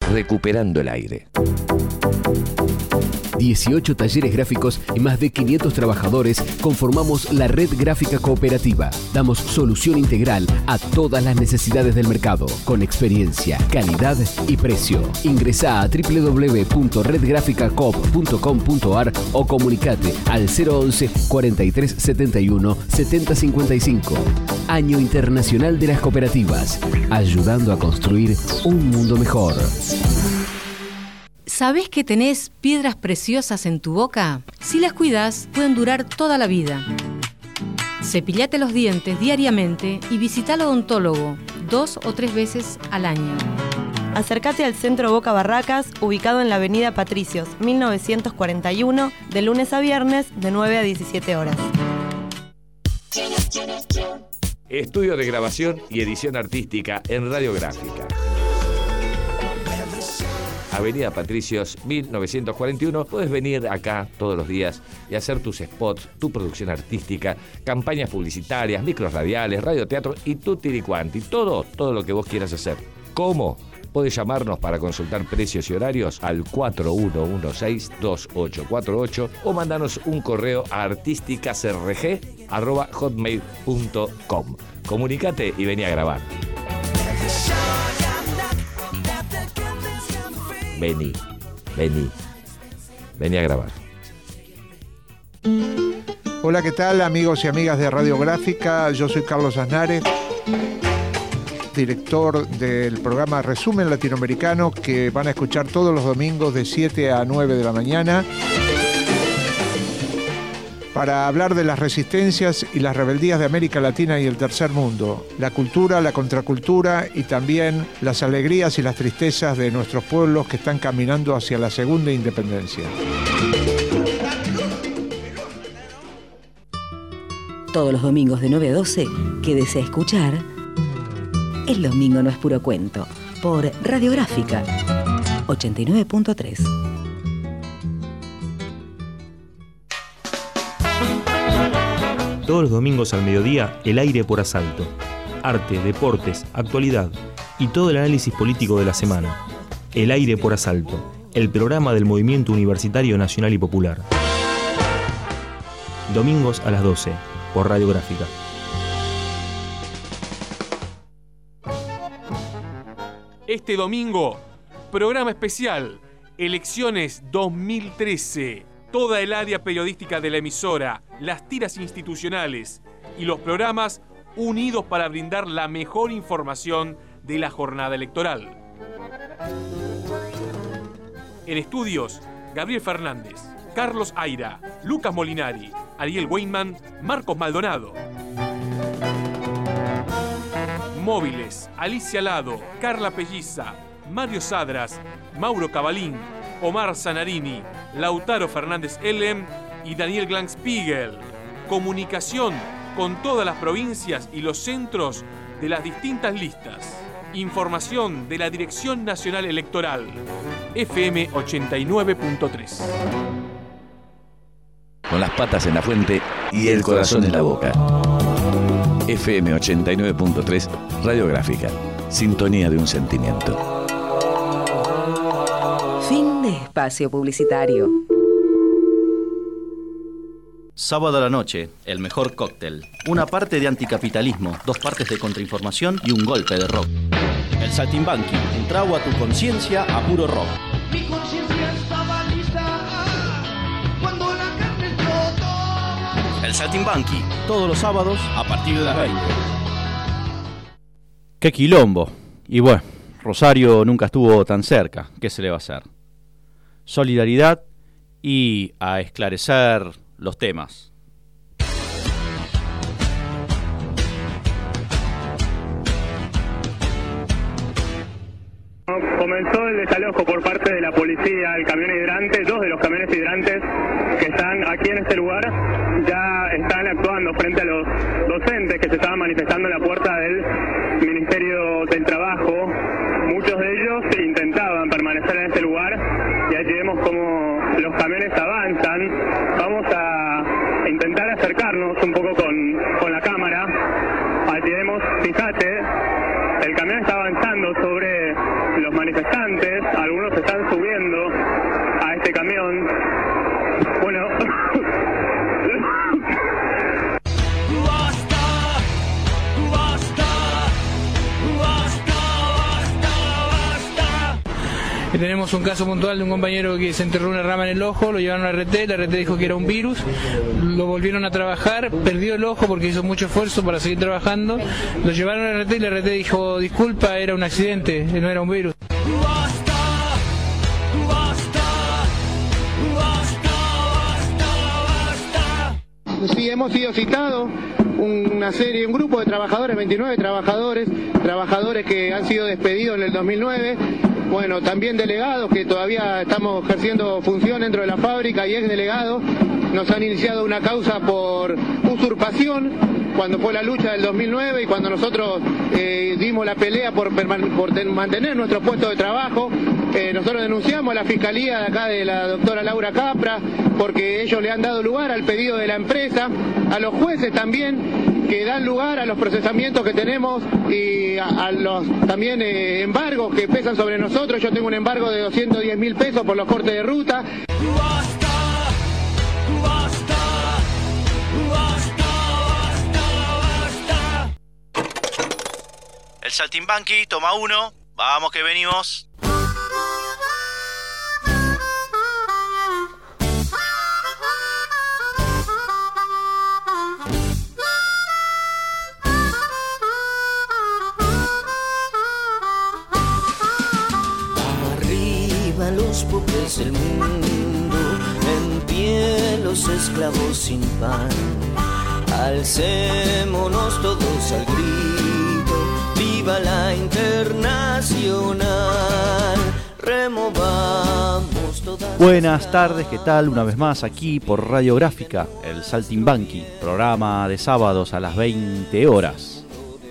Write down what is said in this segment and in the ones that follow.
recuperando el aire. 18 talleres gráficos y más de 500 trabajadores conformamos la Red Gráfica Cooperativa. Damos solución integral a todas las necesidades del mercado, con experiencia, calidad y precio. Ingresá a www.redgraficacoop.com.ar o comunicate al 011 43 71 70 55. Año Internacional de las Cooperativas, ayudando a construir un mundo mejor. ¿Sabés que tenés piedras preciosas en tu boca? Si las cuidás, pueden durar toda la vida. Cepillate los dientes diariamente y visita al odontólogo 2 o 3 veces al año. Acércate al Centro Boca Barracas, ubicado en la avenida Patricios, 1941, de lunes a viernes, de 9 a 17 horas. Estudio de grabación y edición artística en Radiográfica. Avenida Patricios, 1941. Puedes venir acá todos los días y hacer tus spots, tu producción artística, campañas publicitarias, micros radiales, radioteatro y tutti quanti. Todo lo que vos quieras hacer. ¿Cómo? Podés llamarnos para consultar precios y horarios al 4116-2848 o mandanos un correo a artisticasrg@hotmail.com. Comunicate y vení a grabar. Vení a grabar. Hola, ¿qué tal, amigos y amigas de Radiográfica? Yo soy Carlos Aznares, director del programa Resumen Latinoamericano, que van a escuchar todos los domingos de 7 a 9 de la mañana, para hablar de las resistencias y las rebeldías de América Latina y el tercer mundo, la cultura, la contracultura y también las alegrías y las tristezas de nuestros pueblos que están caminando hacia la segunda independencia. Todos los domingos de 9 a 12, quédese a escuchar El Domingo No Es Puro Cuento, por Radiográfica 89.3. Todos los domingos al mediodía, El Aire por Asalto. Arte, deportes, actualidad y todo el análisis político de la semana. El Aire por Asalto, el programa del Movimiento Universitario Nacional y Popular. Domingos a las 12, por Radiográfica. Este domingo, programa especial, Elecciones 2013. Toda el área periodística de la emisora, las tiras institucionales y los programas unidos para brindar la mejor información de la jornada electoral. En estudios, Gabriel Fernández, Carlos Aira, Lucas Molinari, Ariel Weinman, Marcos Maldonado. Móviles, Alicia Lado, Carla Pelliza, Mario Sadras, Mauro Cavalín, Omar Zanarini, Lautaro Fernández Ellem y Daniel Glanspiegel. Comunicación con todas las provincias y los centros de las distintas listas. Información de la Dirección Nacional Electoral. FM 89.3. Con las patas en la fuente y el corazón en la boca. FM 89.3, Radiográfica. Sintonía de un sentimiento. Fin de espacio publicitario. Sábado a la noche, el mejor cóctel. Una parte de anticapitalismo, 2 partes de contrainformación y un golpe de rock. El Saltimbanqui, un trago a tu conciencia a puro rock. Mi conciencia estaba lista cuando la carne explotó. El Saltimbanqui, todos los sábados a partir de las 20. ¡Qué quilombo! Y bueno, Rosario nunca estuvo tan cerca. ¿Qué se le va a hacer? Solidaridad y a esclarecer los temas. Comenzó el desalojo por parte de la policía al camión hidrante. 2 de los camiones hidrantes que están aquí en este lugar ya están actuando frente a los docentes que se estaban manifestando en la puerta del Ministerio del Trabajo. Muchos de ellos intentaban permanecer en este lugar y allí vemos cómo los camiones avanzan. Vamos a intentar acercarnos un poco con la cámara. Allí vemos, fíjate, el camión está avanzando sobre los manifestantes, algunos se están subiendo a este camión. Bueno, tenemos un caso puntual de un compañero que se enterró una rama en el ojo, lo llevaron a la RT dijo que era un virus, lo volvieron a trabajar, perdió el ojo porque hizo mucho esfuerzo para seguir trabajando, lo llevaron a la RT y la RT dijo, disculpa, era un accidente, no era un virus. Sí, hemos sido citados un grupo de trabajadores, 29 trabajadores que han sido despedidos en el 2009, bueno, también delegados que todavía estamos ejerciendo función dentro de la fábrica y exdelegados, nos han iniciado una causa por usurpación cuando fue la lucha del 2009 y cuando nosotros dimos la pelea por mantener nuestro puesto de trabajo. Nosotros denunciamos a la fiscalía de acá de la doctora Laura Capra porque ellos le han dado lugar al pedido de la empresa, a los jueces también que dan lugar a los procesamientos que tenemos y a los también embargos que pesan sobre nosotros. Yo tengo un embargo de 210.000 pesos por los cortes de ruta. El Saltimbanqui, toma 1, vamos que venimos. Arriba los pobres del mundo, en pie los esclavos sin pan. Alcémonos todos al grito, viva la Internacional, removamos todas. Buenas tardes, ¿qué tal? Una vez más aquí por Radiográfica, el Saltimbanqui, programa de sábados a las 20 horas.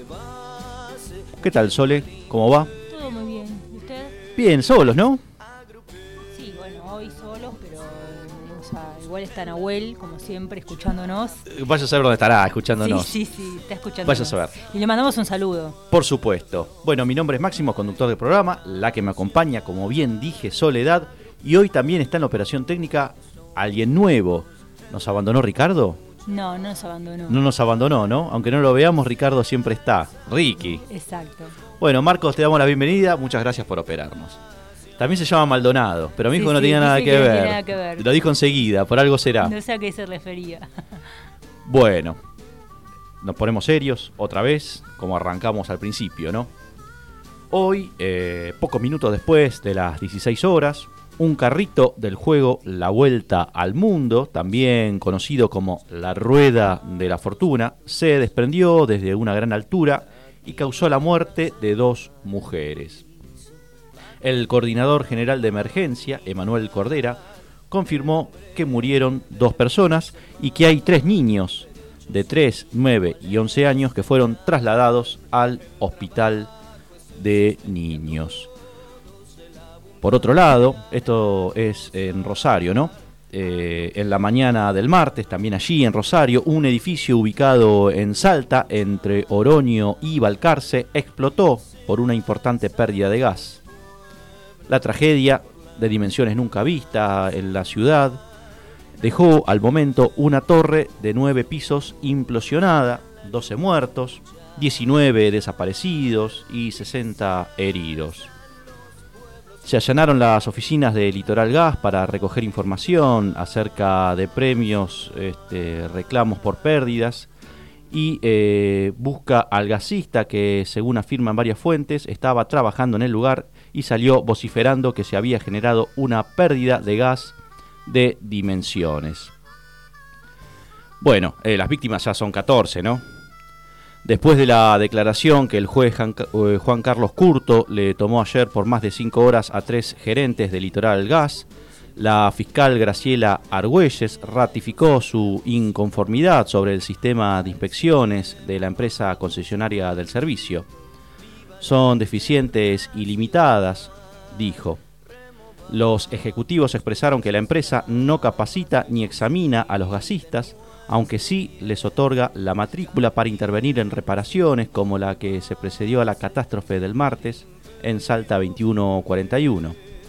¿Qué tal, Sole? ¿Cómo va? Todo muy bien. ¿Y usted? Bien, solos, ¿no? Sí, bueno, hoy solos, pero igual está Nahuel, como siempre, escuchándonos. Vaya a saber dónde estará escuchándonos. Sí, está escuchándonos. Vaya a saber. Y le mandamos un saludo. Por supuesto. Bueno, mi nombre es Máximo, conductor del programa, la que me acompaña, como bien dije, Soledad, y hoy también está en la operación técnica alguien nuevo. ¿Nos abandonó Ricardo? No nos abandonó. No nos abandonó, ¿no? Aunque no lo veamos, Ricardo siempre está. Ricky. Exacto. Bueno, Marcos, te damos la bienvenida. Muchas gracias por operarnos. También se llama Maldonado, pero me dijo que no tenía nada que ver. No tiene nada que ver. Lo dijo enseguida, por algo será. No sé a qué se refería. Bueno, nos ponemos serios otra vez, como arrancamos al principio, ¿no? Hoy, pocos minutos después de las 16 horas, un carrito del juego La Vuelta al Mundo, también conocido como la Rueda de la Fortuna, se desprendió desde una gran altura y causó la muerte de 2 mujeres. El coordinador general de emergencia, Emanuel Cordera, confirmó que murieron 2 personas y que hay 3 niños de 3, 9 y 11 años que fueron trasladados al hospital de niños. Por otro lado, esto es en Rosario, ¿no? En la mañana del martes, también allí en Rosario, un edificio ubicado en Salta, entre Oroño y Balcarce, explotó por una importante pérdida de gas. La tragedia, de dimensiones nunca vistas en la ciudad, dejó al momento una torre de 9 pisos implosionada, 12 muertos, 19 desaparecidos y 60 heridos. Se allanaron las oficinas de Litoral Gas para recoger información acerca de premios, reclamos por pérdidas y busca al gasista que, según afirman varias fuentes, estaba trabajando en el lugar y salió vociferando que se había generado una pérdida de gas de dimensiones. Bueno, las víctimas ya son 14, ¿no? Después de la declaración que el juez Juan Carlos Curto le tomó ayer por más de 5 horas a 3 gerentes de Litoral Gas, la fiscal Graciela Argüelles ratificó su inconformidad sobre el sistema de inspecciones de la empresa concesionaria del servicio. Son deficientes y limitadas, dijo. Los ejecutivos expresaron que la empresa no capacita ni examina a los gasistas, aunque sí les otorga la matrícula para intervenir en reparaciones como la que se precedió a la catástrofe del martes en Salta 2141.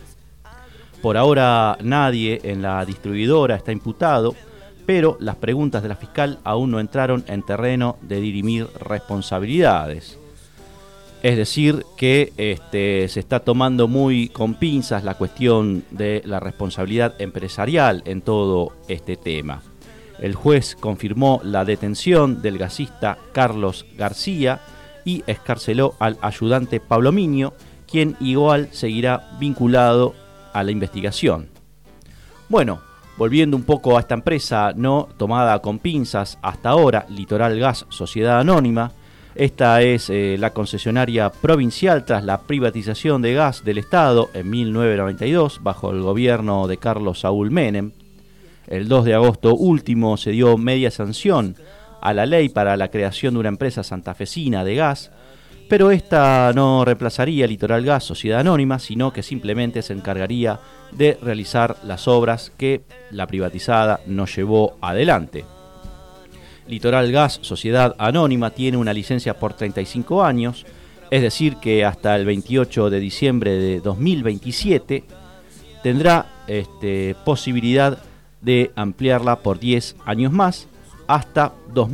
Por ahora nadie en la distribuidora está imputado, pero las preguntas de la fiscal aún no entraron en terreno de dirimir responsabilidades. Es decir, que se está tomando muy con pinzas la cuestión de la responsabilidad empresarial en todo este tema. El juez confirmó la detención del gasista Carlos García y excarceló al ayudante Pablo Miño, quien igual seguirá vinculado a la investigación. Bueno, volviendo un poco a esta empresa no tomada con pinzas hasta ahora, Litoral Gas Sociedad Anónima. Esta es la concesionaria provincial tras la privatización de gas del Estado en 1992 bajo el gobierno de Carlos Saúl Menem. El 2 de agosto último se dio media sanción a la ley para la creación de una empresa santafesina de gas, pero esta no reemplazaría Litoral Gas Sociedad Anónima, sino que simplemente se encargaría de realizar las obras que la privatizada no llevó adelante. Litoral Gas Sociedad Anónima tiene una licencia por 35 años, es decir que hasta el 28 de diciembre de 2027 tendrá posibilidad de ampliarla por 10 años más hasta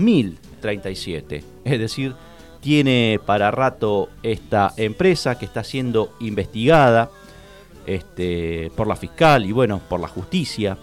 2037. Es decir, tiene para rato esta empresa que está siendo investigada por la fiscal y bueno, por la justicia.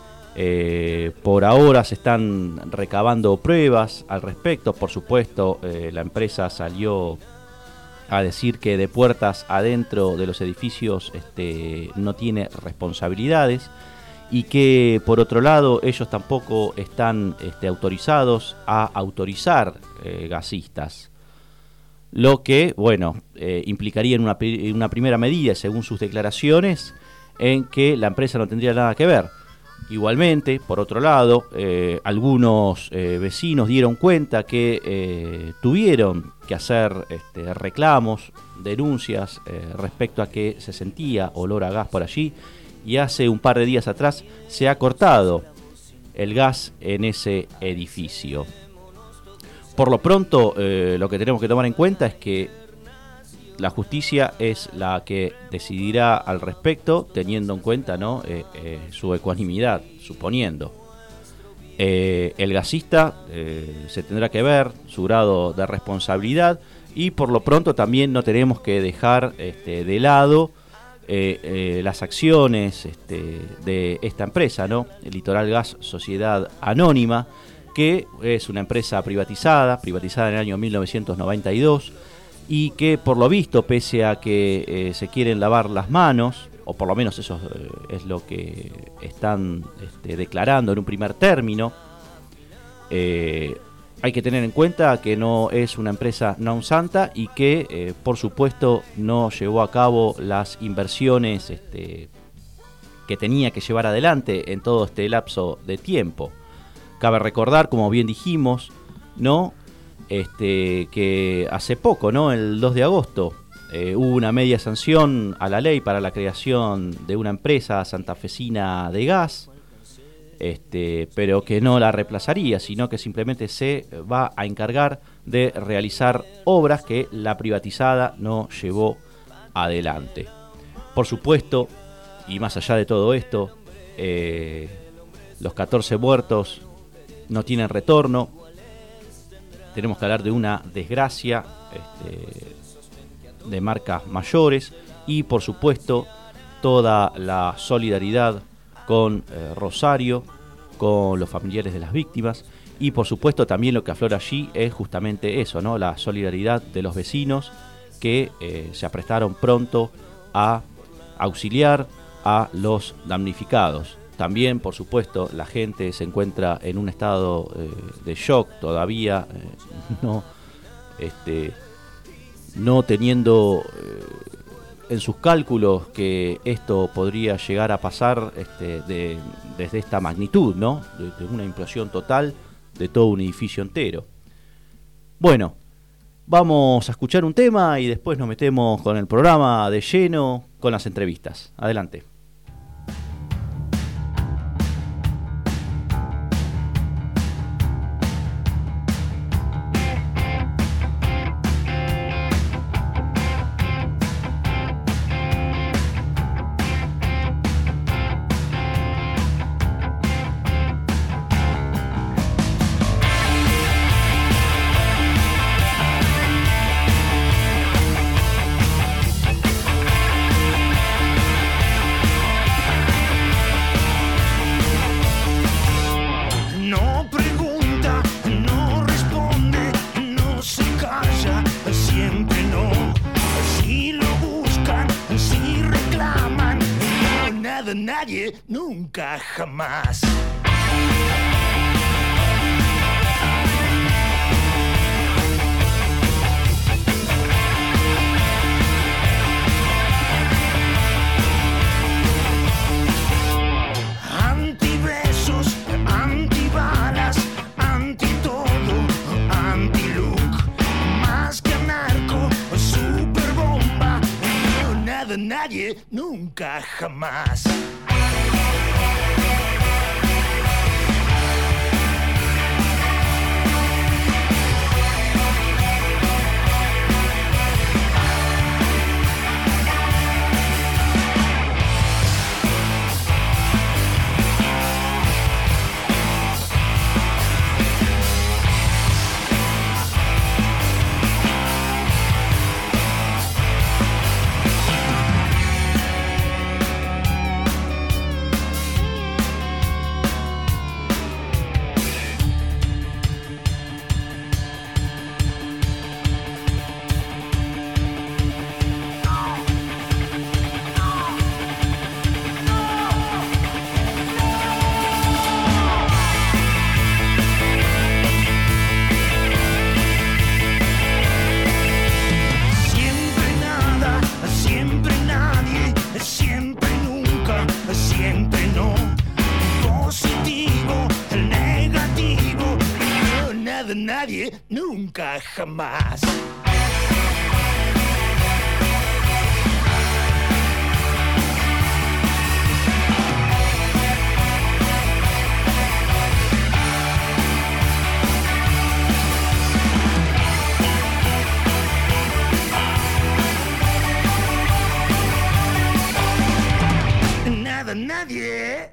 Por ahora se están recabando pruebas al respecto. Por supuesto, la empresa salió a decir que de puertas adentro de los edificios no tiene responsabilidades y que por otro lado ellos tampoco están autorizados a autorizar gasistas. Lo que, bueno, implicaría en una primera medida, según sus declaraciones, en que la empresa no tendría nada que ver. Igualmente, por otro lado, algunos vecinos dieron cuenta que tuvieron que hacer reclamos, denuncias respecto a que se sentía olor a gas por allí y hace un par de días atrás se ha cortado el gas en ese edificio. Por lo pronto, lo que tenemos que tomar en cuenta es que la justicia es la que decidirá al respecto, teniendo en cuenta su ecuanimidad, suponiendo. El gasista se tendrá que ver su grado de responsabilidad y por lo pronto también no tenemos que dejar de lado las acciones de esta empresa, el Litoral Gas Sociedad Anónima, que es una empresa privatizada en el año 1992, y que por lo visto, pese a que se quieren lavar las manos, o por lo menos eso es lo que están declarando en un primer término, hay que tener en cuenta que no es una empresa non santa y que por supuesto no llevó a cabo las inversiones que tenía que llevar adelante en todo este lapso de tiempo. Cabe recordar, como bien dijimos, que hace poco, el 2 de agosto, hubo una media sanción a la ley para la creación de una empresa santafesina de gas, pero que no la reemplazaría, sino que simplemente se va a encargar de realizar obras que la privatizada no llevó adelante. Por supuesto, y más allá de todo esto, los 14 muertos no tienen retorno. Tenemos que hablar de una desgracia de marcas mayores y por supuesto toda la solidaridad con Rosario, con los familiares de las víctimas y por supuesto también lo que aflora allí es justamente eso, la solidaridad de los vecinos que se aprestaron pronto a auxiliar a los damnificados. También, por supuesto, la gente se encuentra en un estado de shock todavía, no teniendo en sus cálculos que esto podría llegar a pasar desde esta magnitud, de una implosión total de todo un edificio entero. Bueno, vamos a escuchar un tema y después nos metemos con el programa de lleno, con las entrevistas. Adelante. nada, nadie, nunca, jamás. Antibesos, antibalas, anti todo, anti-look. Más que narco, super bomba. No, nada, nadie, nunca, jamás. Nadie, nunca, jamás. Nada, nadie.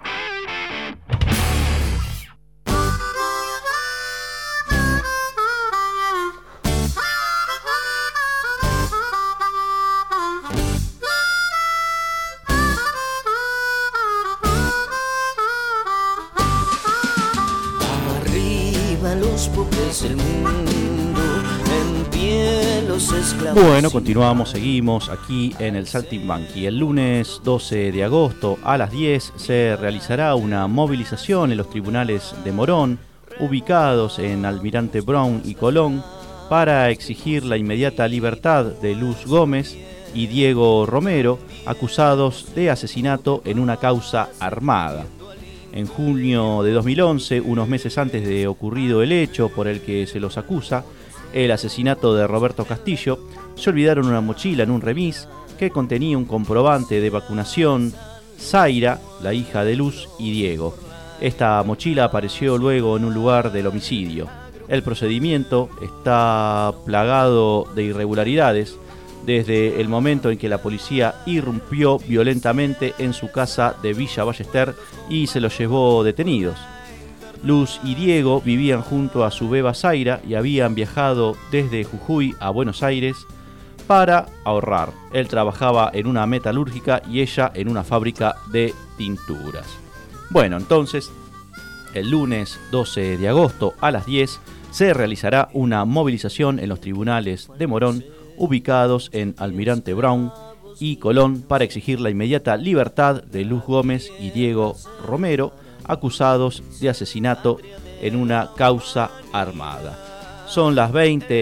El mundo, en pie los esclavos. Bueno, continuamos, seguimos aquí en el Saltimbanqui. El lunes 12 de agosto a las 10 se realizará una movilización en los tribunales de Morón, ubicados en Almirante Brown y Colón, para exigir la inmediata libertad de Luz Gómez y Diego Romero, acusados de asesinato en una causa armada. En junio de 2011, unos meses antes de ocurrido el hecho por el que se los acusa, el asesinato de Roberto Castillo, se olvidaron una mochila en un remis que contenía un comprobante de vacunación, Zaira, la hija de Luz y Diego. Esta mochila apareció luego en un lugar del homicidio. El procedimiento está plagado de irregularidades desde el momento en que la policía irrumpió violentamente en su casa de Villa Ballester y se los llevó detenidos. Luz y Diego vivían junto a su beba Zaira y habían viajado desde Jujuy a Buenos Aires para ahorrar. Él trabajaba en una metalúrgica y ella en una fábrica de tinturas. Bueno, entonces, el lunes 12 de agosto a las 10 se realizará una movilización en los tribunales de Morón, ubicados en Almirante Brown y Colón, para exigir la inmediata libertad de Luz Gómez y Diego Romero, acusados de asesinato en una causa armada. Son las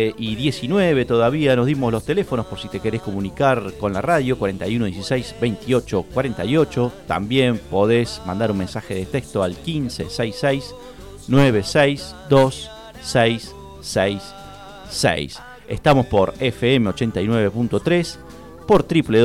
20:19, todavía nos dimos los teléfonos por si te querés comunicar con la radio, 41 16 28 48. También podés mandar un mensaje de texto al 1566 9626666. Estamos por FM 89.3, por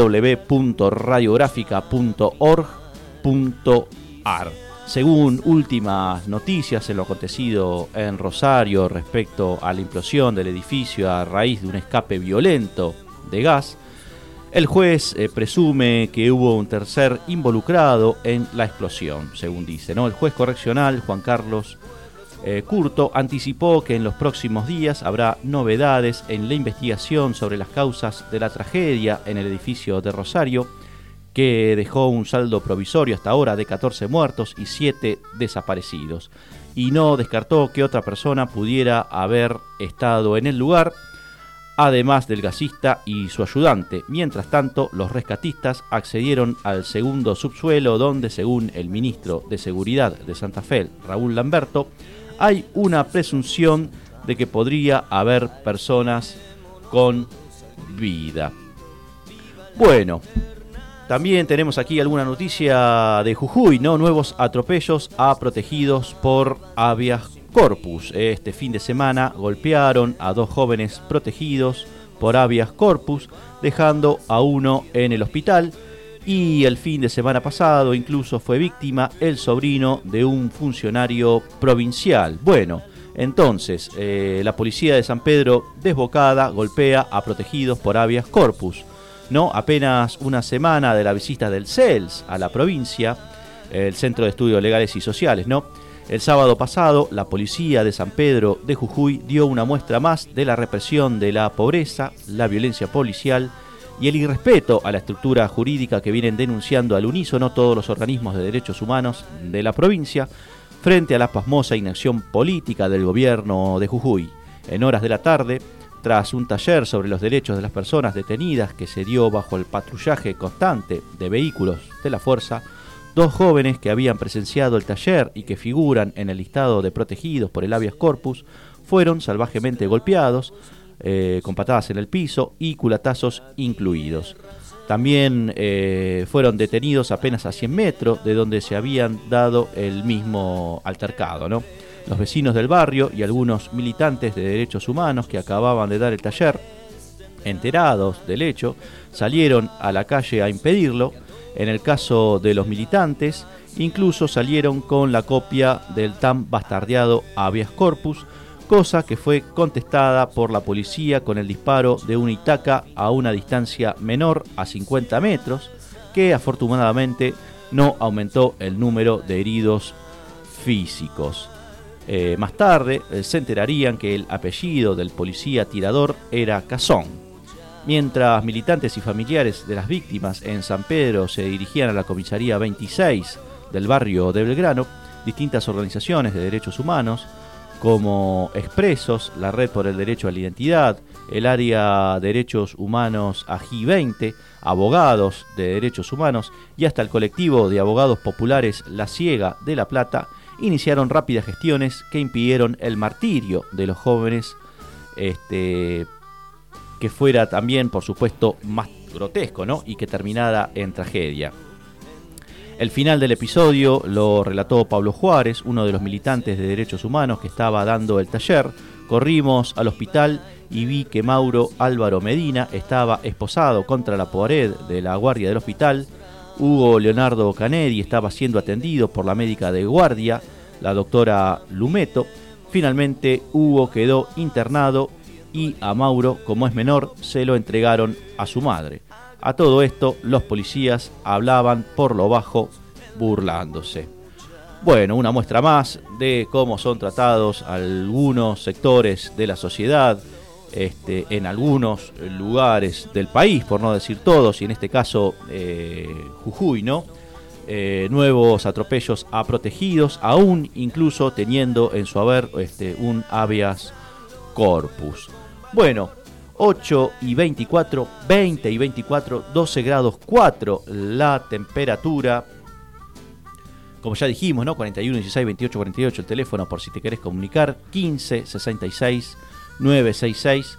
www.radiografica.org.ar. Según últimas noticias en lo acontecido en Rosario respecto a la implosión del edificio a raíz de un escape violento de gas, el juez presume que hubo un tercer involucrado en la explosión, según dice, ¿no? El juez correccional Juan Carlos Curto anticipó que en los próximos días habrá novedades en la investigación sobre las causas de la tragedia en el edificio de Rosario, que dejó un saldo provisorio hasta ahora de 14 muertos y 7 desaparecidos, y no descartó que otra persona pudiera haber estado en el lugar, además del gasista y su ayudante. Mientras tanto, los rescatistas accedieron al segundo subsuelo donde, según el ministro de Seguridad de Santa Fe, Raúl Lamberto, hay una presunción de que podría haber personas con vida. Bueno, también tenemos aquí alguna noticia de Jujuy, ¿no? Nuevos atropellos a protegidos por habeas corpus. Este fin de semana golpearon a 2 jóvenes protegidos por habeas corpus, dejando a uno en el hospital. Y el fin de semana pasado incluso fue víctima el sobrino de un funcionario provincial. Bueno, entonces la policía de San Pedro desbocada golpea a protegidos por habeas corpus, ¿no? Apenas una semana de la visita del CELS a la provincia, el Centro de Estudios Legales y Sociales, ¿no? El sábado pasado, la policía de San Pedro de Jujuy dio una muestra más de la represión de la pobreza, la violencia policial y el irrespeto a la estructura jurídica que vienen denunciando al unísono todos los organismos de derechos humanos de la provincia frente a la pasmosa inacción política del gobierno de Jujuy. En horas de la tarde, tras un taller sobre los derechos de las personas detenidas que se dio bajo el patrullaje constante de vehículos de la fuerza, 2 jóvenes que habían presenciado el taller y que figuran en el listado de protegidos por el habeas corpus fueron salvajemente golpeados, con patadas en el piso y culatazos incluidos. También fueron detenidos apenas a 100 metros de donde se habían dado el mismo altercado, ¿no? Los vecinos del barrio y algunos militantes de derechos humanos que acababan de dar el taller, enterados del hecho, salieron a la calle a impedirlo. En el caso de los militantes, incluso salieron con la copia del tan bastardeado habeas corpus, cosa que fue contestada por la policía con el disparo de una itaca a una distancia menor a 50 metros, que afortunadamente no aumentó el número de heridos físicos. Más tarde se enterarían que el apellido del policía tirador era Cazón. Mientras militantes y familiares de las víctimas en San Pedro se dirigían a la comisaría 26 del barrio de Belgrano, distintas organizaciones de derechos humanos, como Expresos, la Red por el Derecho a la Identidad, el Área de Derechos Humanos AGI 20, abogados de derechos humanos y hasta el colectivo de abogados populares La Ciega de La Plata, iniciaron rápidas gestiones que impidieron el martirio de los jóvenes, que fuera también, por supuesto, más grotesco, ¿no? Y que terminara en tragedia. El final del episodio lo relató Pablo Juárez, uno de los militantes de derechos humanos que estaba dando el taller. Corrimos al hospital y vi que Mauro Álvaro Medina estaba esposado contra la pared de la guardia del hospital. Hugo Leonardo Canedi estaba siendo atendido por la médica de guardia, la doctora Lumeto. Finalmente Hugo quedó internado y a Mauro, como es menor, se lo entregaron a su madre. A todo esto, los policías hablaban por lo bajo, burlándose. Bueno, una muestra más de cómo son tratados algunos sectores de la sociedad, en algunos lugares del país, por no decir todos, y en este caso Jujuy, ¿no? Nuevos atropellos a protegidos, aún incluso teniendo en su haber un habeas corpus. Bueno, 8 y 24, 20 y 24, 12 grados 4 la temperatura. Como ya dijimos, ¿no? 41, 16, 28, 48 el teléfono por si te querés comunicar. 15, 66, 966,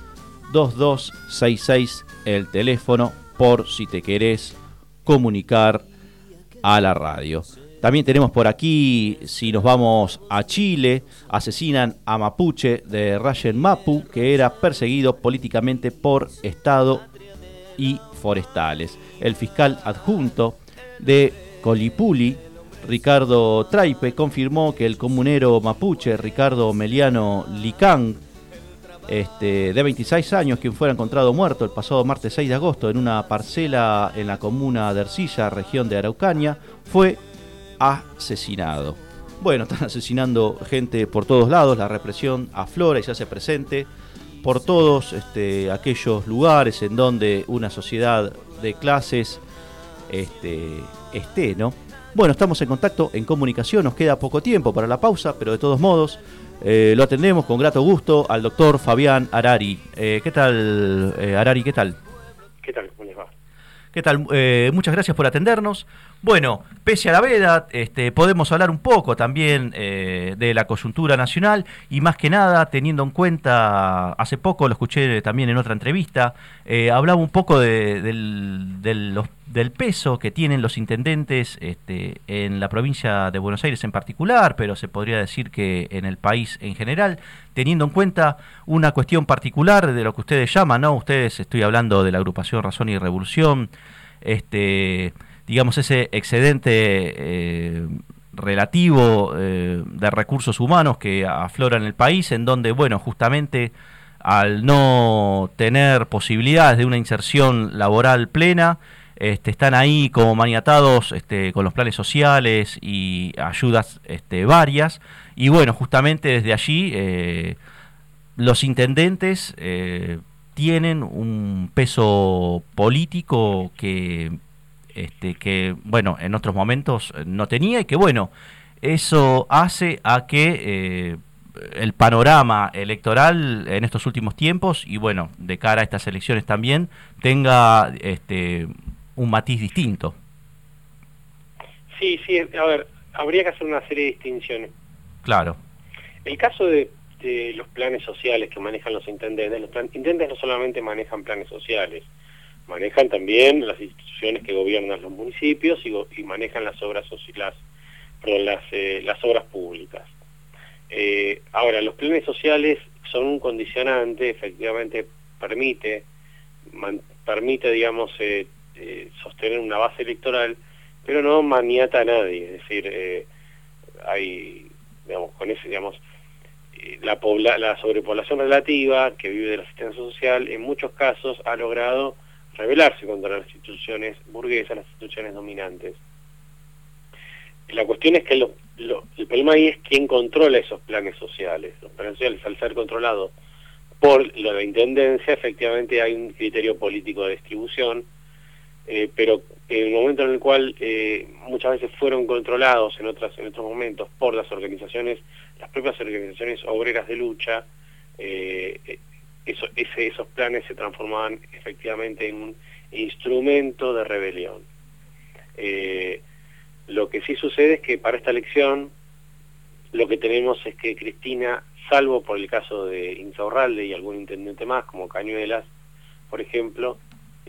2266 el teléfono por si te querés comunicar a la radio. También tenemos por aquí, si nos vamos a Chile, asesinan a mapuche de Rayen Mapu, que era perseguido políticamente por Estado y forestales. El fiscal adjunto de Colipuli, Ricardo Traipe, confirmó que el comunero mapuche Ricardo Meliano Licán, de 26 años, quien fuera encontrado muerto el pasado martes 6 de agosto en una parcela en la comuna de Ercilla, región de Araucanía, fue asesinado. Bueno, están asesinando gente por todos lados, la represión aflora y se hace presente por todos aquellos lugares en donde una sociedad de clases esté, ¿no? Bueno, estamos en contacto, en comunicación, nos queda poco tiempo para la pausa, pero de todos modos Lo atendemos con grato gusto al doctor Fabián Harari. ¿Qué tal, Harari? ¿Qué tal? ¿Qué tal? ¿Cómo les va? ¿Qué tal? Muchas gracias por atendernos. Bueno, pese a la veda, podemos hablar un poco también de la coyuntura nacional y más que nada, teniendo en cuenta, hace poco lo escuché también en otra entrevista, hablaba un poco del peso que tienen los intendentes en la provincia de Buenos Aires en particular, pero se podría decir que en el país en general, teniendo en cuenta una cuestión particular de lo que ustedes llaman, ¿no? Ustedes, estoy hablando de la agrupación Razón y Revolución, digamos, ese excedente relativo de recursos humanos que aflora en el país, en donde, bueno, justamente al no tener posibilidades de una inserción laboral plena, están ahí como maniatados con los planes sociales y ayudas varias, y bueno, justamente desde allí los intendentes tienen un peso político que bueno, en otros momentos no tenía, y que bueno, eso hace a que el panorama electoral en estos últimos tiempos, y bueno, de cara a estas elecciones también, tenga un matiz distinto. Sí, a ver, habría que hacer una serie de distinciones. Claro. El caso de los planes sociales que manejan los intendentes no solamente manejan planes sociales, manejan también las instituciones que gobiernan los municipios y manejan las obras las obras públicas. Ahora, los planes sociales son un condicionante, efectivamente permite digamos, sostener una base electoral, pero no maniata a nadie. Es decir, hay, digamos, con ese, digamos, la sobrepoblación relativa que vive de la asistencia social en muchos casos ha logrado rebelarse contra las instituciones burguesas, las instituciones dominantes. La cuestión es que el problema ahí es quién controla esos planes sociales. Los planes sociales, al ser controlados por la intendencia, efectivamente hay un criterio político de distribución, pero en el momento en el cual muchas veces fueron controlados en otros momentos por las propias organizaciones obreras de lucha, esos planes se transformaban efectivamente en un instrumento de rebelión. Lo que sí sucede es que para esta elección lo que tenemos es que Cristina, salvo por el caso de Insaurralde y algún intendente más, como Cañuelas, por ejemplo,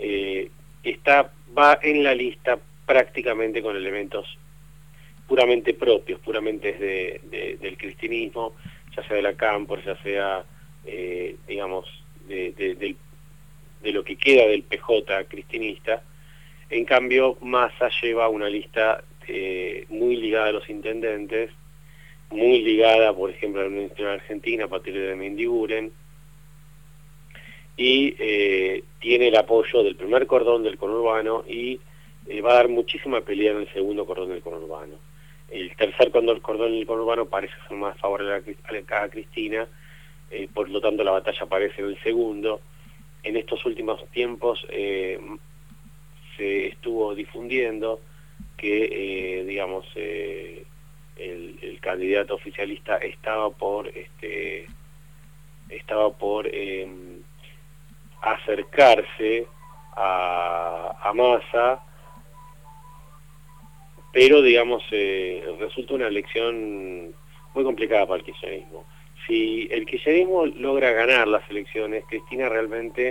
va en la lista prácticamente con elementos puramente propios, puramente del cristinismo, ya sea de la Cámpora, ya sea, digamos, de lo que queda del PJ cristinista. En cambio, Massa lleva una lista muy ligada a los intendentes, muy ligada, por ejemplo, a la Unión Industrial Argentina a partir de Mendiguren, y tiene el apoyo del primer cordón del conurbano y va a dar muchísima pelea en el segundo cordón del conurbano. El tercer cordón del conurbano parece ser más favorable a Cristina, por lo tanto la batalla aparece en el segundo. En estos últimos tiempos se estuvo difundiendo que, digamos, el candidato oficialista estaba por acercarse a Massa, pero, digamos, resulta una elección muy complicada para el kirchnerismo. Si el kirchnerismo logra ganar las elecciones, Cristina realmente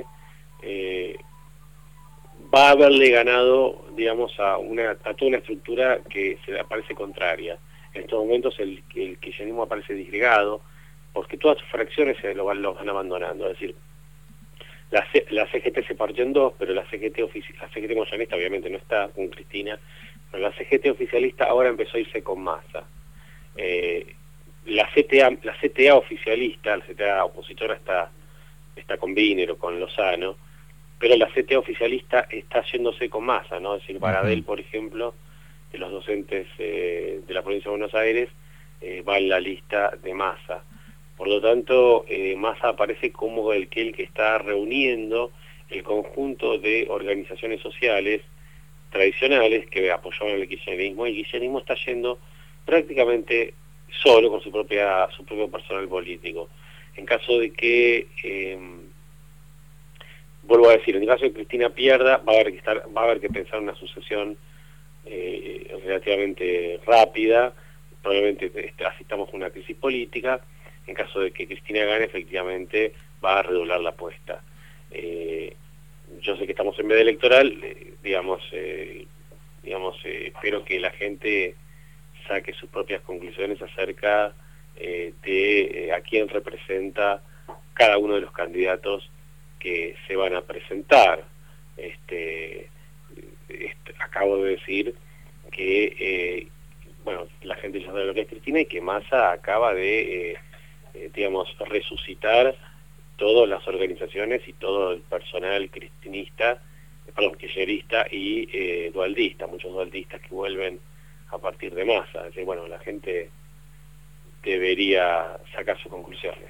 va a haberle ganado, digamos, a toda una estructura que se le parece contraria. En estos momentos el kirchnerismo aparece disgregado, porque todas sus fracciones lo van abandonando. Es decir, la CGT se partió en dos, pero la CGT moyanista obviamente no está con Cristina, pero la CGT oficialista ahora empezó a irse con Massa. La CTA oficialista, la CTA opositora está con Wiener o con Lozano, pero la CTA oficialista está yéndose con Massa, ¿no? Es decir, Baradel, por ejemplo, de los docentes de la provincia de Buenos Aires, va en la lista de Massa. Por lo tanto, Massa aparece como el que está reuniendo el conjunto de organizaciones sociales tradicionales que apoyaban el kirchnerismo, y el kirchnerismo está yendo prácticamente solo con su propio personal político. En caso de que, vuelvo a decir, en el caso de que Cristina pierda, va a haber que pensar una sucesión relativamente rápida, probablemente asistamos a una crisis política. En caso de que Cristina gane, efectivamente va a redoblar la apuesta. Yo sé que estamos en veda electoral, espero que la gente saque sus propias conclusiones acerca de a quién representa cada uno de los candidatos que se van a presentar. Acabo de decir que la gente ya sabe lo que es Cristina y que Massa acaba de resucitar todas las organizaciones y todo el personal kirchnerista y dualdista, muchos dualdistas que vuelven a partir de Massa. Así, la gente debería sacar sus conclusiones.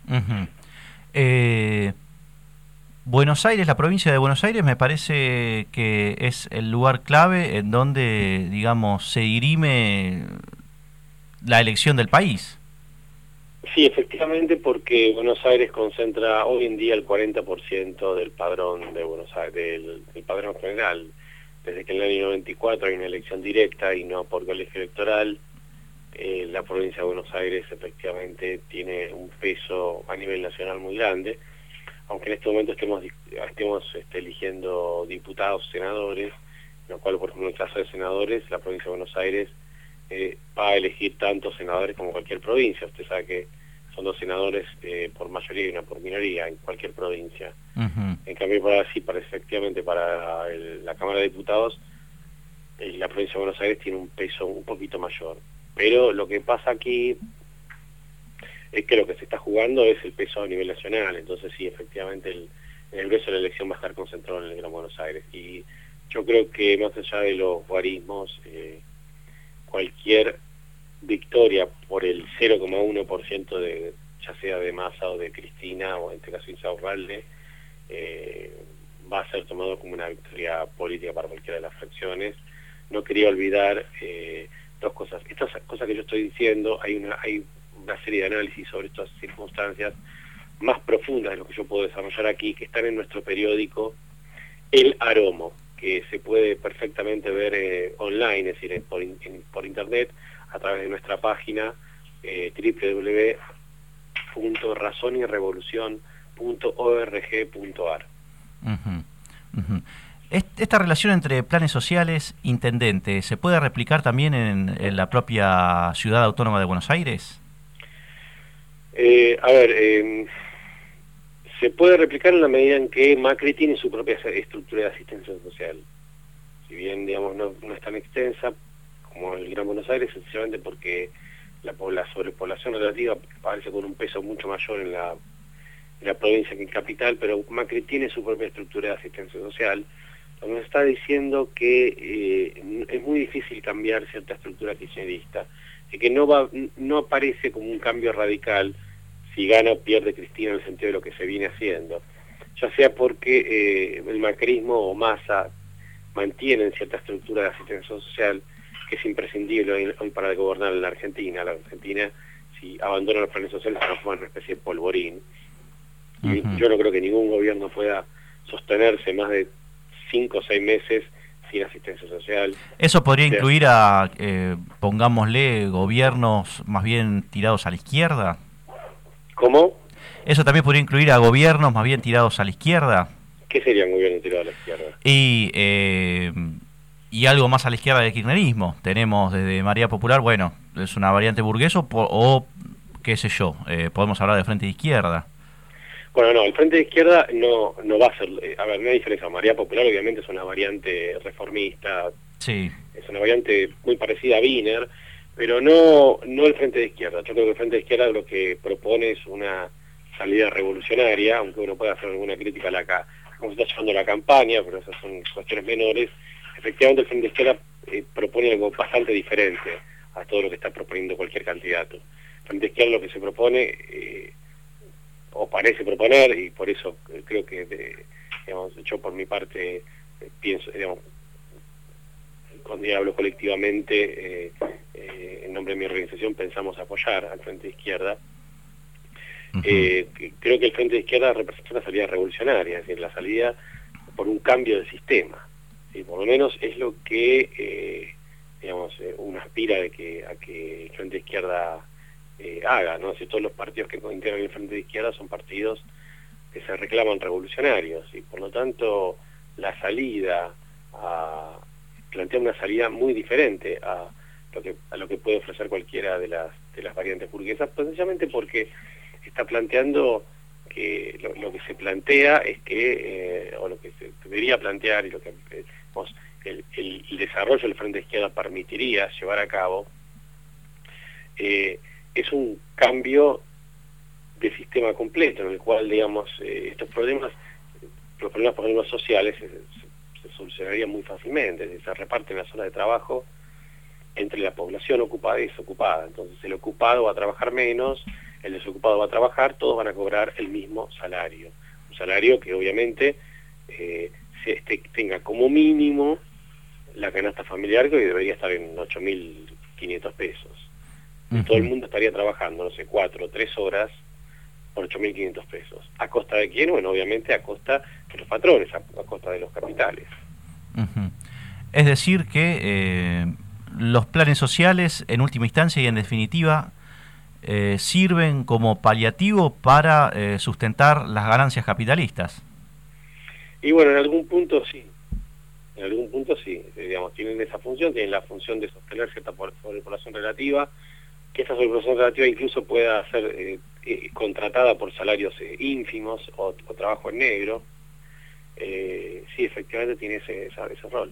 Buenos Aires, la provincia de Buenos Aires, me parece que es el lugar clave en donde, se dirime la elección del país. Sí, efectivamente, porque Buenos Aires concentra hoy en día el 40% del padrón de Buenos Aires, del padrón general. Desde que en el año 94 hay una elección directa y no por colegio electoral, la provincia de Buenos Aires efectivamente tiene un peso a nivel nacional muy grande, aunque en este momento estemos eligiendo diputados, senadores, en lo cual, por ejemplo, en el caso de senadores, la provincia de Buenos Aires va a elegir tantos senadores como cualquier provincia. Usted sabe que son 2 senadores por mayoría y 1 por minoría en cualquier provincia. En cambio, efectivamente para la Cámara de Diputados, la provincia de Buenos Aires tiene un peso un poquito mayor. Pero lo que pasa aquí es que lo que se está jugando es el peso a nivel nacional. Entonces sí, efectivamente el grueso de la elección va a estar concentrado en el Gran Buenos Aires. Y yo creo que más allá de los guarismos, cualquier victoria por el 0,1% de, ya sea de Massa o de Cristina, o en este caso Insaurralde, va a ser tomado como una victoria política para cualquiera de las fracciones. No quería olvidar 2 cosas. Estas cosas que yo estoy diciendo, hay una serie de análisis sobre estas circunstancias más profundas de lo que yo puedo desarrollar aquí, que están en nuestro periódico El Aromo, que se puede perfectamente ver online, es decir, por internet, a través de nuestra página www.razonyrevolucion.org.ar. Esta relación entre planes sociales, intendente, ¿se puede replicar también en la propia ciudad autónoma de Buenos Aires? Se puede replicar en la medida en que Macri tiene su propia estructura de asistencia social. Si bien, no es tan extensa como el Gran Buenos Aires, sencillamente porque la sobrepoblación relativa parece con un peso mucho mayor en la provincia que en capital, pero Macri tiene su propia estructura de asistencia social. Nos está diciendo que es muy difícil cambiar cierta estructura kirchnerista, y que no aparece como un cambio radical si gana o pierde Cristina en el sentido de lo que se viene haciendo, ya sea porque el macrismo o Massa mantienen cierta estructura de asistencia social que es imprescindible hoy para gobernar en la Argentina. La Argentina, si abandona los planes sociales, se transforma en una especie de polvorín. Y yo no creo que ningún gobierno pueda sostenerse más de 5 o 6 meses sin asistencia social. ¿Eso podría incluir a, pongámosle, gobiernos más bien tirados a la izquierda? ¿Cómo? ¿Eso también podría incluir a gobiernos más bien tirados a la izquierda? ¿Qué sería un gobierno tirado a la izquierda? Y algo más a la izquierda del kirchnerismo. Tenemos desde María Popular, es una variante burguesa o qué sé yo, podemos hablar de Frente de Izquierda. Bueno, no, el Frente de Izquierda no va a ser... no hay diferencia. María Popular obviamente es una variante reformista. Sí. Es una variante muy parecida a Wiener, pero no el Frente de Izquierda. Yo creo que el Frente de Izquierda lo que propone es una salida revolucionaria, aunque uno pueda hacer alguna crítica a cómo se está llevando la campaña, pero esas son cuestiones menores. Efectivamente el Frente de Izquierda propone algo bastante diferente a todo lo que está proponiendo cualquier candidato. El Frente de Izquierda lo que se propone... o parece proponer, y por eso creo que, yo por mi parte pienso, cuando hablo colectivamente en nombre de mi organización pensamos apoyar al Frente de Izquierda. Creo que el Frente de Izquierda representa una salida revolucionaria, es decir, la salida por un cambio de sistema. ¿Sí? Por lo menos es lo que, uno aspira a que el Frente de Izquierda haga, ¿no? Si todos los partidos que integran el Frente de Izquierda son partidos que se reclaman revolucionarios, y por lo tanto la salida plantea una salida muy diferente a lo que puede ofrecer cualquiera de las variantes burguesas, precisamente porque está planteando que lo que se plantea es que, o lo que se debería plantear, y lo que el desarrollo del Frente de Izquierda permitiría llevar a cabo, es un cambio de sistema completo, en el cual, digamos, los problemas sociales se solucionarían muy fácilmente. Se reparten las horas de trabajo entre la población ocupada y desocupada. Entonces el ocupado va a trabajar menos, el desocupado va a trabajar, todos van a cobrar el mismo salario. Un salario que obviamente tenga como mínimo la canasta familiar, que hoy debería estar en 8.500 pesos. Todo el mundo estaría trabajando, 4 o 3 horas por 8.500 pesos. ¿A costa de quién? Bueno, obviamente a costa de los patrones, a costa de los capitales. Es decir que los planes sociales, en última instancia y en definitiva, sirven como paliativo para sustentar las ganancias capitalistas. Y bueno, en algún punto sí. Digamos, tienen esa función, tienen la función de sostener cierta sobrepoblación relativa, que esa sobrepoblación relativa incluso pueda ser contratada por salarios ínfimos o trabajo en negro. Sí, efectivamente tiene ese rol.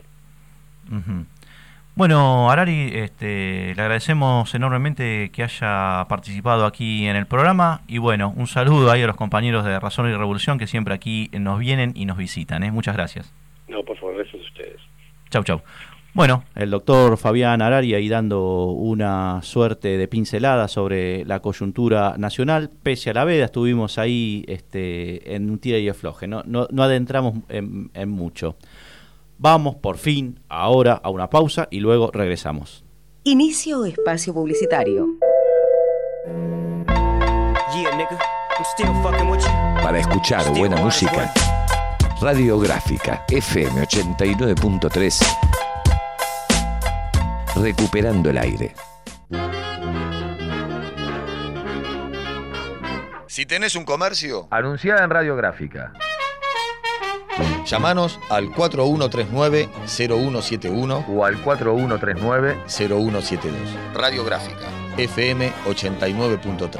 Bueno, Harari, le agradecemos enormemente que haya participado aquí en el programa, y bueno, un saludo ahí a los compañeros de Razón y Revolución que siempre aquí nos vienen y nos visitan. Muchas gracias. No, por favor, gracias a ustedes. Chau, chau. Bueno, el doctor Fabián Harari ahí dando una suerte de pincelada sobre la coyuntura nacional. Pese a la veda, estuvimos ahí en un tira y afloje, no adentramos en mucho. Vamos por fin ahora a una pausa y luego regresamos. Inicio espacio publicitario. Para escuchar buena música, Radiográfica FM 89.3, recuperando el aire. Si tenés un comercio, anunciada en Radiográfica. Llámanos al 4139-0171 o al 4139-0172. Radiográfica FM 89.3.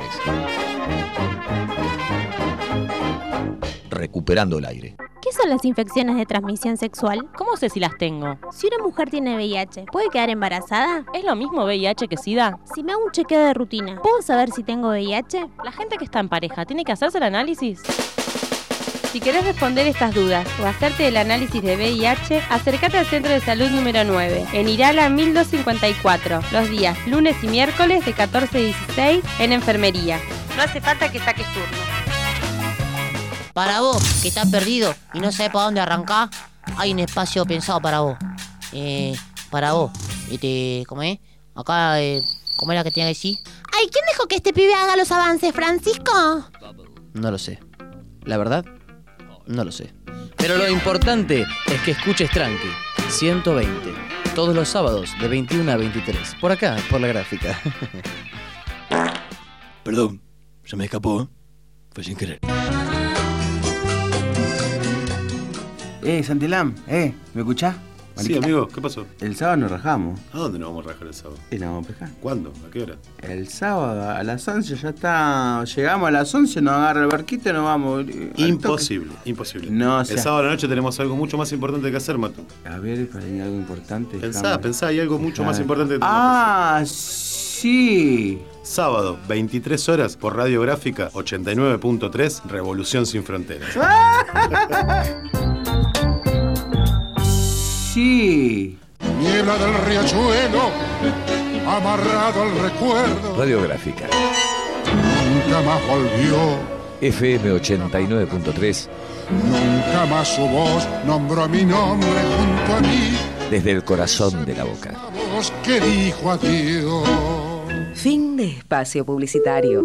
Recuperando el aire. ¿Qué son las infecciones de transmisión sexual? ¿Cómo sé si las tengo? Si una mujer tiene VIH, ¿puede quedar embarazada? ¿Es lo mismo VIH que SIDA? Si me hago un chequeo de rutina, ¿puedo saber si tengo VIH? ¿La gente que está en pareja tiene que hacerse el análisis? Si querés responder estas dudas o hacerte el análisis de VIH, acércate al Centro de Salud número 9, en Irala 1254, los días lunes y miércoles de 14 a 16 en enfermería. No hace falta que saques turno. Para vos, que estás perdido y no sabés para dónde arrancar, hay un espacio pensado para vos. Para vos. ¿Cómo es? Acá, ¿cómo era que tenía que decir? Ay, ¿quién dejó que este pibe haga los avances, Francisco? No lo sé. La verdad, no lo sé. Pero lo importante es que escuches Tranqui, 120, todos los sábados de 21 a 23. Por acá, por la gráfica. Perdón, se me escapó, ¿eh? Fue sin querer. Santilán, ¿me escuchás? Sí, amigo, ¿qué pasó? El sábado nos rajamos. ¿A dónde nos vamos a rajar el sábado? Y nos vamos a pescar. ¿Cuándo? ¿A qué hora? El sábado, a las 11 ya está. Llegamos a las 11, nos agarra el barquito y nos vamos. Imposible. No, el sábado a la noche tenemos algo mucho más importante que hacer, Matu. A ver, ¿hay algo importante? Pensá, hay algo mucho más importante que tenemos que hacer. Sí. Sábado, 23 horas, por Radiográfica 89.3, Revolución Sin Fronteras. Sí. Niebla del riachuelo, amarrado al recuerdo. Radiográfica. Nunca más volvió. FM 89.3. Nunca más su voz nombró mi nombre junto a mí. Desde el corazón de la boca. La voz que dijo adiós. Fin de espacio publicitario.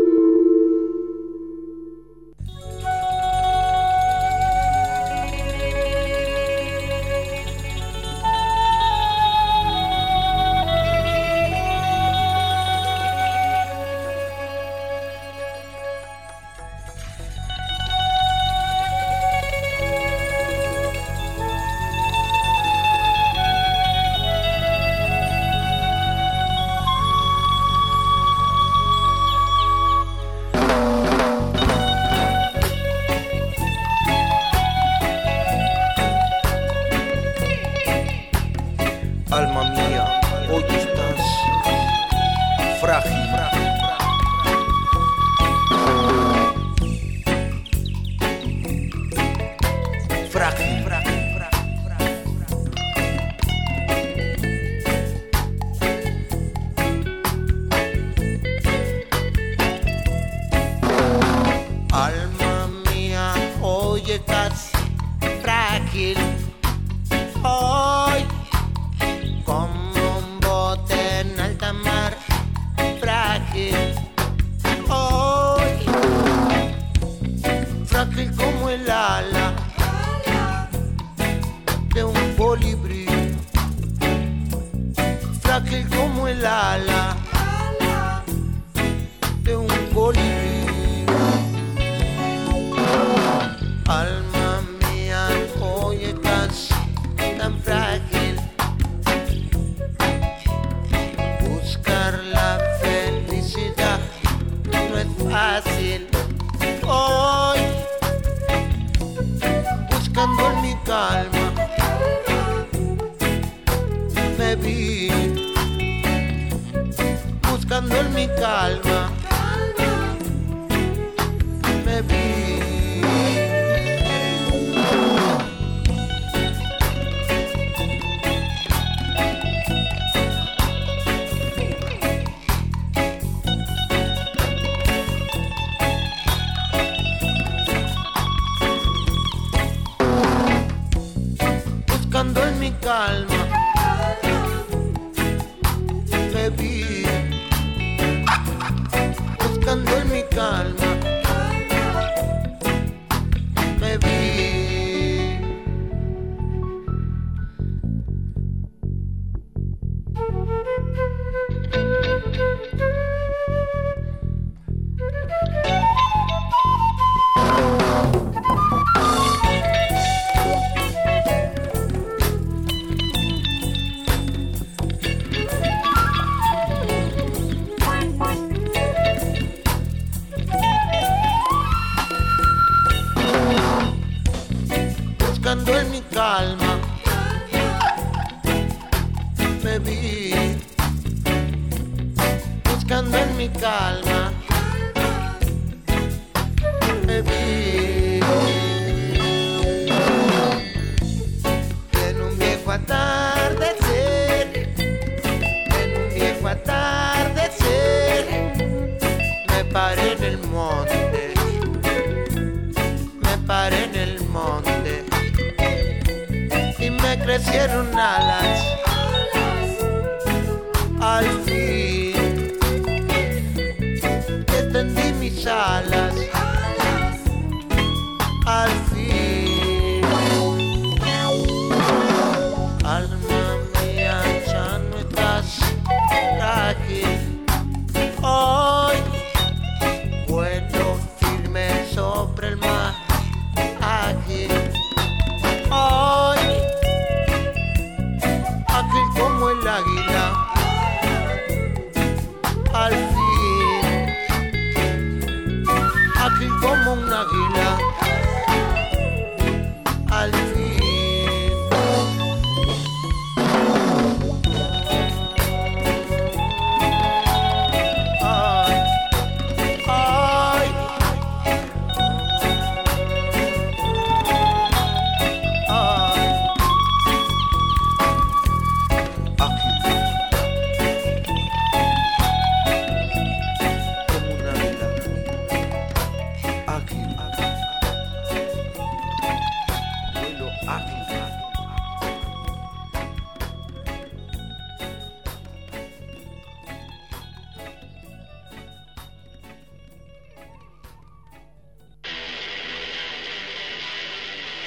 Alma mía, hoy estás frágil. Frágil. Alma mía, hoy estás frágil. Hoy como un bote en alta mar, frágil. Hoy, frágil como el ala de un colibrí. Frágil como el ala de un colibrí. Alma mía, hoy estás tan frágil. Buscar la felicidad no es fácil. Hoy, buscando en mi calma, me vi. Buscando en mi calma, me vi. Buscando en mi calma, me vi. Buscando en mi calma, me vi. Buscando en mi calma, me vi. Buscando en mi calma, me vi. En un viejo atardecer, en un viejo atardecer, me paré en el monte, me paré en el monte. Y me crecieron alas, al fin extendí mis alas, al fin. Alma mía, ya no estás frágil. Hoy vuelo firme sobre el mar, ágil. Hoy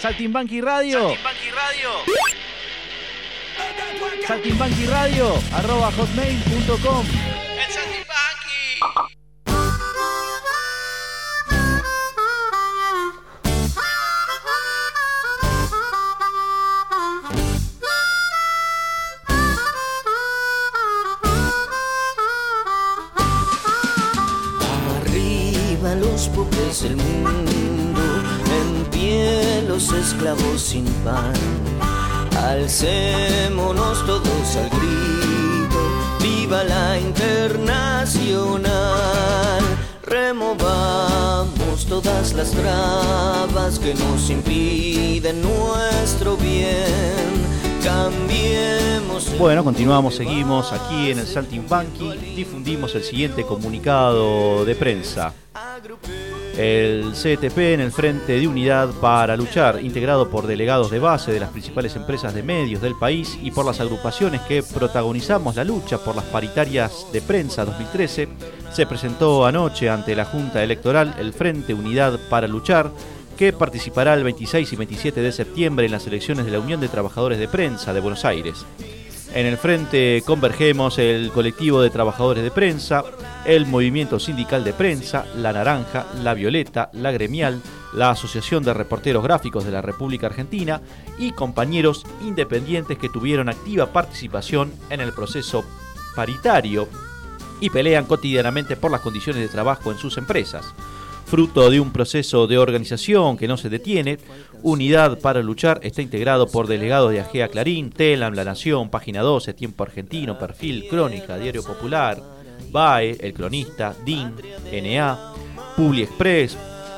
Saltimbanqui Radio. Saltimbanqui Radio, @hotmail.com. El Saltimbanqui. Arriba los pobres del mundo, en pie los esclavos sin pan. Alcémonos todos al grito, viva la Internacional. Removamos todas las trabas que nos impiden nuestro bien. Cambiemos. Bueno, continuamos, seguimos aquí en el Saltimbanqui. Difundimos el siguiente comunicado de prensa. El CTP en el Frente de Unidad para Luchar, integrado por delegados de base de las principales empresas de medios del país y por las agrupaciones que protagonizamos la lucha por las paritarias de prensa 2013, se presentó anoche ante la Junta Electoral el Frente Unidad para Luchar, que participará el 26 y 27 de septiembre en las elecciones de la Unión de Trabajadores de Prensa de Buenos Aires. En el frente convergemos el colectivo de trabajadores de prensa, el movimiento sindical de prensa, la naranja, la violeta, la gremial, la Asociación de Reporteros Gráficos de la República Argentina y compañeros independientes que tuvieron activa participación en el proceso paritario y pelean cotidianamente por las condiciones de trabajo en sus empresas. Fruto de un proceso de organización que no se detiene, Unidad para Luchar está integrado por delegados de AGEA Clarín, Telam, La Nación, Página 12, Tiempo Argentino, Perfil, Crónica, Diario Popular, BAE, El Cronista, DIN, NA, Publi Express,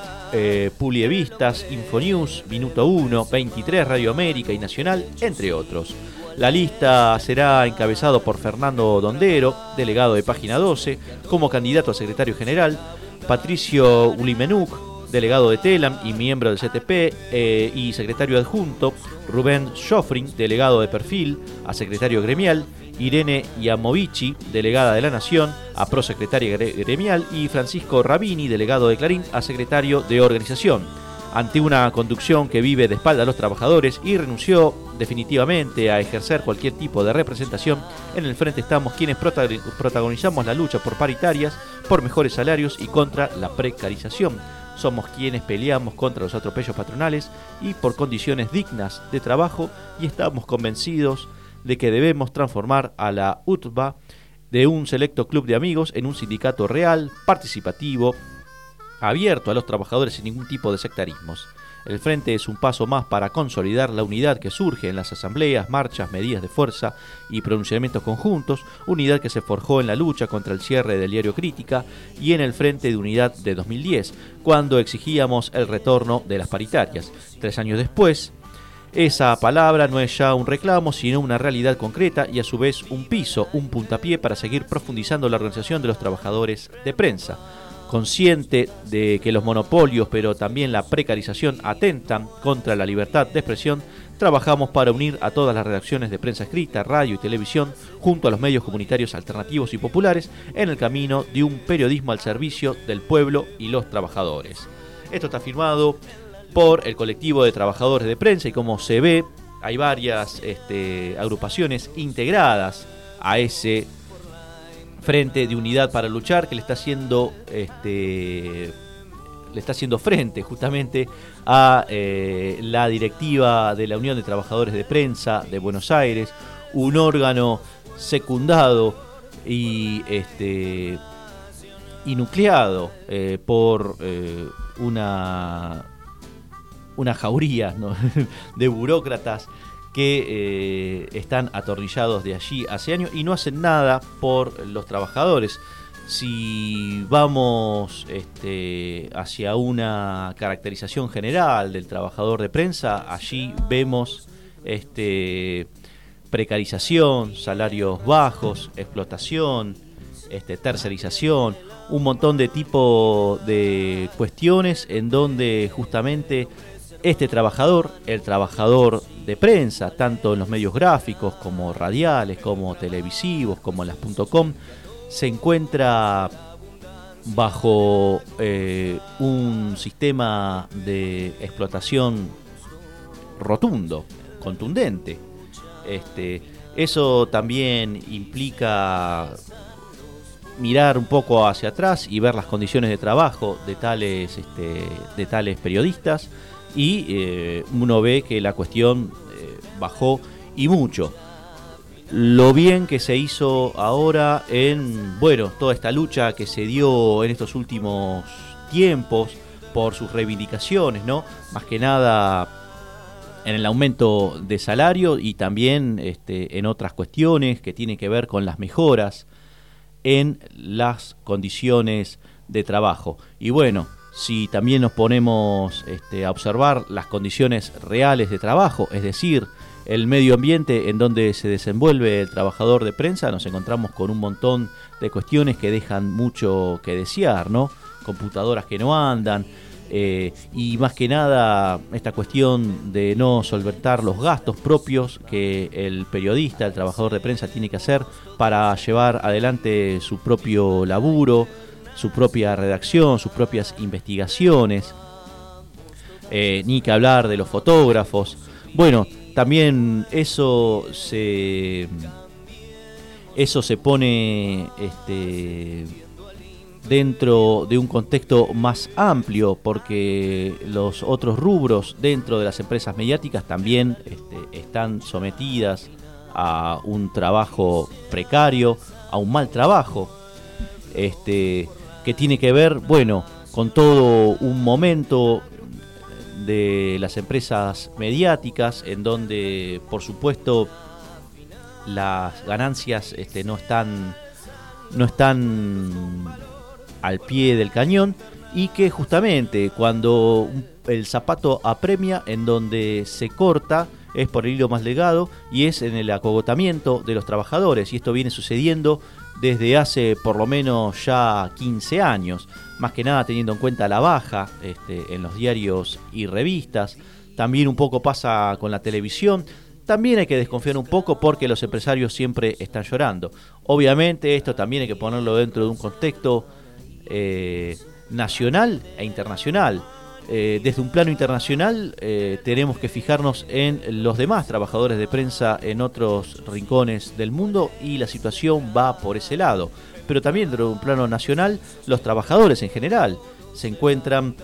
Publievistas, Infonews, Minuto 1, 23, Radio América y Nacional, entre otros. La lista será encabezado por Fernando Dondero, delegado de Página 12, como candidato a secretario general, Patricio Ulimenuk, delegado de Telam y miembro del CTP y secretario adjunto, Rubén Joffrin, delegado de Perfil, a secretario gremial, Irene Yamovici, delegada de La Nación, a prosecretaria gremial, y Francisco Rabini, delegado de Clarín, a secretario de organización. Ante una conducción que vive de espalda a los trabajadores y renunció definitivamente a ejercer cualquier tipo de representación, en el frente estamos quienes protagonizamos la lucha por paritarias, por mejores salarios y contra la precarización. Somos quienes peleamos contra los atropellos patronales y por condiciones dignas de trabajo, y estamos convencidos de que debemos transformar a la UTBA de un selecto club de amigos en un sindicato real, participativo, abierto a los trabajadores sin ningún tipo de sectarismos. El frente es un paso más para consolidar la unidad que surge en las asambleas, marchas, medidas de fuerza y pronunciamientos conjuntos, unidad que se forjó en la lucha contra el cierre del diario Crítica y en el Frente de Unidad de 2010, cuando exigíamos el retorno de las paritarias. 3 años después, esa palabra no es ya un reclamo, sino una realidad concreta y a su vez un piso, un puntapié para seguir profundizando la organización de los trabajadores de prensa. Consciente de que los monopolios, pero también la precarización atentan contra la libertad de expresión, trabajamos para unir a todas las redacciones de prensa escrita, radio y televisión, junto a los medios comunitarios alternativos y populares, en el camino de un periodismo al servicio del pueblo y los trabajadores. Esto está firmado por el colectivo de trabajadores de prensa y, como se ve, hay varias agrupaciones integradas a ese Frente de Unidad para Luchar, que le está haciendo frente justamente a la directiva de la Unión de Trabajadores de Prensa de Buenos Aires, un órgano secundado y nucleado por una jauría, ¿no?, de burócratas que están atornillados de allí hace años y no hacen nada por los trabajadores. Si vamos hacia una caracterización general del trabajador de prensa, allí vemos precarización, salarios bajos, explotación, tercerización, un montón de tipo de cuestiones en donde justamente este trabajador, el trabajador de prensa, tanto en los medios gráficos como radiales, como televisivos, como en las .com, se encuentra bajo un sistema de explotación rotundo, contundente. Eso también implica mirar un poco hacia atrás y ver las condiciones de trabajo de tales periodistas, y uno ve que la cuestión bajó y mucho. Lo bien que se hizo ahora en, toda esta lucha que se dio en estos últimos tiempos por sus reivindicaciones, ¿no? Más que nada en el aumento de salario y también en otras cuestiones que tienen que ver con las mejoras en las condiciones de trabajo. Y bueno, si también nos ponemos a observar las condiciones reales de trabajo, es decir, el medio ambiente en donde se desenvuelve el trabajador de prensa, nos encontramos con un montón de cuestiones que dejan mucho que desear, ¿no? Computadoras que no andan, y más que nada esta cuestión de no solventar los gastos propios que el periodista, el trabajador de prensa tiene que hacer para llevar adelante su propio laburo, su propia redacción, sus propias investigaciones, ni que hablar de los fotógrafos. Bueno, también eso se pone dentro de un contexto más amplio, porque los otros rubros dentro de las empresas mediáticas también están sometidas a un trabajo precario, a un mal trabajo, que tiene que ver, con todo un momento de las empresas mediáticas en donde, por supuesto, las ganancias no están al pie del cañón, y que justamente cuando el zapato apremia, en donde se corta es por el hilo más delgado, y es en el acogotamiento de los trabajadores, y esto viene sucediendo desde hace por lo menos ya 15 años, más que nada teniendo en cuenta la baja en los diarios y revistas. También un poco pasa con la televisión. También hay que desconfiar un poco porque los empresarios siempre están llorando. Obviamente esto también hay que ponerlo dentro de un contexto nacional e internacional. Desde un plano internacional tenemos que fijarnos en los demás trabajadores de prensa en otros rincones del mundo, y la situación va por ese lado. Pero también dentro de un plano nacional, los trabajadores en general se encuentran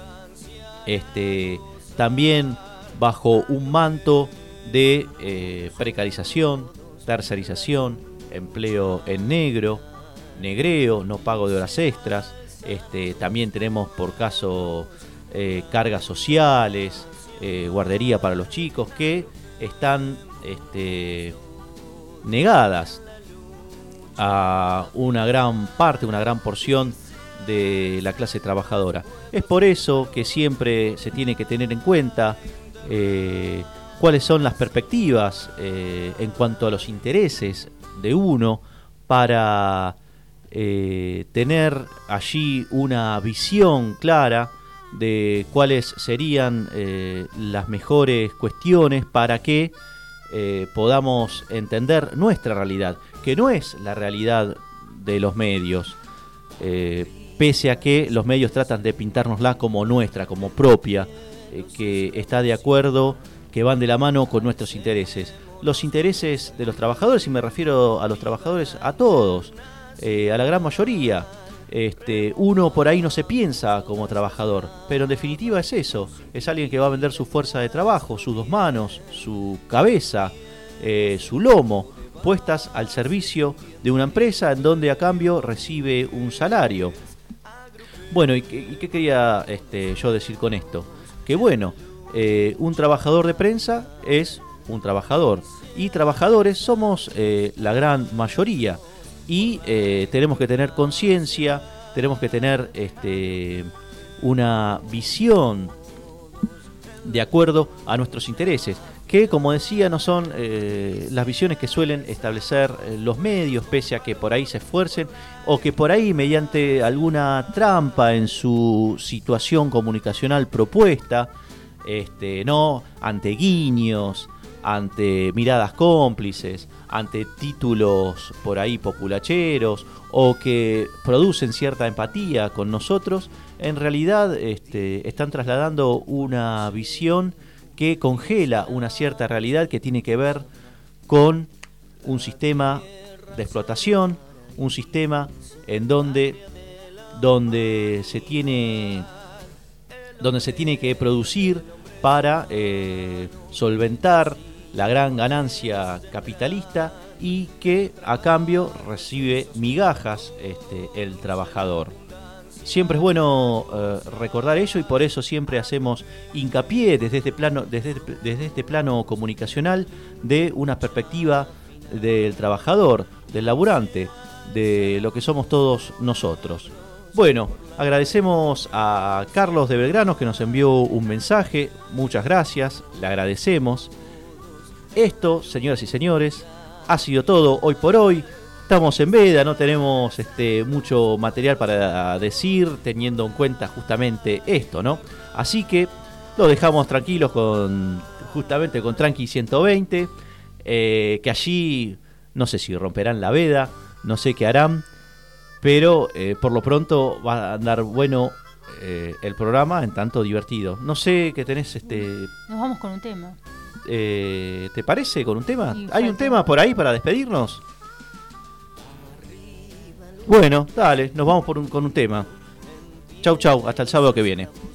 también bajo un manto de precarización, tercerización, empleo en negro, negreo, no pago de horas extras. También tenemos por caso cargas sociales, guardería para los chicos, que están negadas a una gran parte, una gran porción de la clase trabajadora. Es por eso que siempre se tiene que tener en cuenta cuáles son las perspectivas en cuanto a los intereses de uno, para tener allí una visión clara de cuáles serían las mejores cuestiones para que podamos entender nuestra realidad, que no es la realidad de los medios, pese a que los medios tratan de pintárnosla como nuestra, como propia, que está de acuerdo, que van de la mano con nuestros intereses. Los intereses de los trabajadores, y me refiero a los trabajadores, a todos, a la gran mayoría. Uno por ahí no se piensa como trabajador, pero en definitiva es eso, es alguien que va a vender su fuerza de trabajo, sus dos manos, su cabeza, su lomo, puestas al servicio de una empresa en donde a cambio recibe un salario. Bueno, ¿y qué quería yo decir con esto? Que un trabajador de prensa es un trabajador, y trabajadores somos la gran mayoría. Y tenemos que tener conciencia, tenemos que tener una visión de acuerdo a nuestros intereses, que, como decía, no son las visiones que suelen establecer los medios, pese a que por ahí se esfuercen, o que por ahí, mediante alguna trampa en su situación comunicacional propuesta, no ante guiños, ante miradas cómplices, ante títulos por ahí populacheros, o que producen cierta empatía con nosotros, en realidad están trasladando una visión que congela una cierta realidad que tiene que ver con un sistema de explotación, un sistema en donde se tiene que producir para solventar la gran ganancia capitalista y que a cambio recibe migajas el trabajador. Siempre es bueno recordar ello y por eso siempre hacemos hincapié desde este plano comunicacional de una perspectiva del trabajador, del laburante, de lo que somos todos nosotros. Bueno, agradecemos a Carlos de Belgrano que nos envió un mensaje, muchas gracias, le agradecemos. Esto, señoras y señores, ha sido todo hoy por hoy. Estamos en veda, no tenemos mucho material para decir, teniendo en cuenta justamente esto, ¿no? Así que lo dejamos tranquilos justamente con Tranqui 120, que allí no sé si romperán la veda, no sé qué harán, pero por lo pronto va a andar bueno el programa, en tanto divertido. No sé qué tenés. Nos vamos con un tema. ¿Te parece con un tema? Sí, ¿Hay un tema por ahí para despedirnos? Bueno, dale, nos vamos con un tema. Chau, chau, hasta el sábado que viene.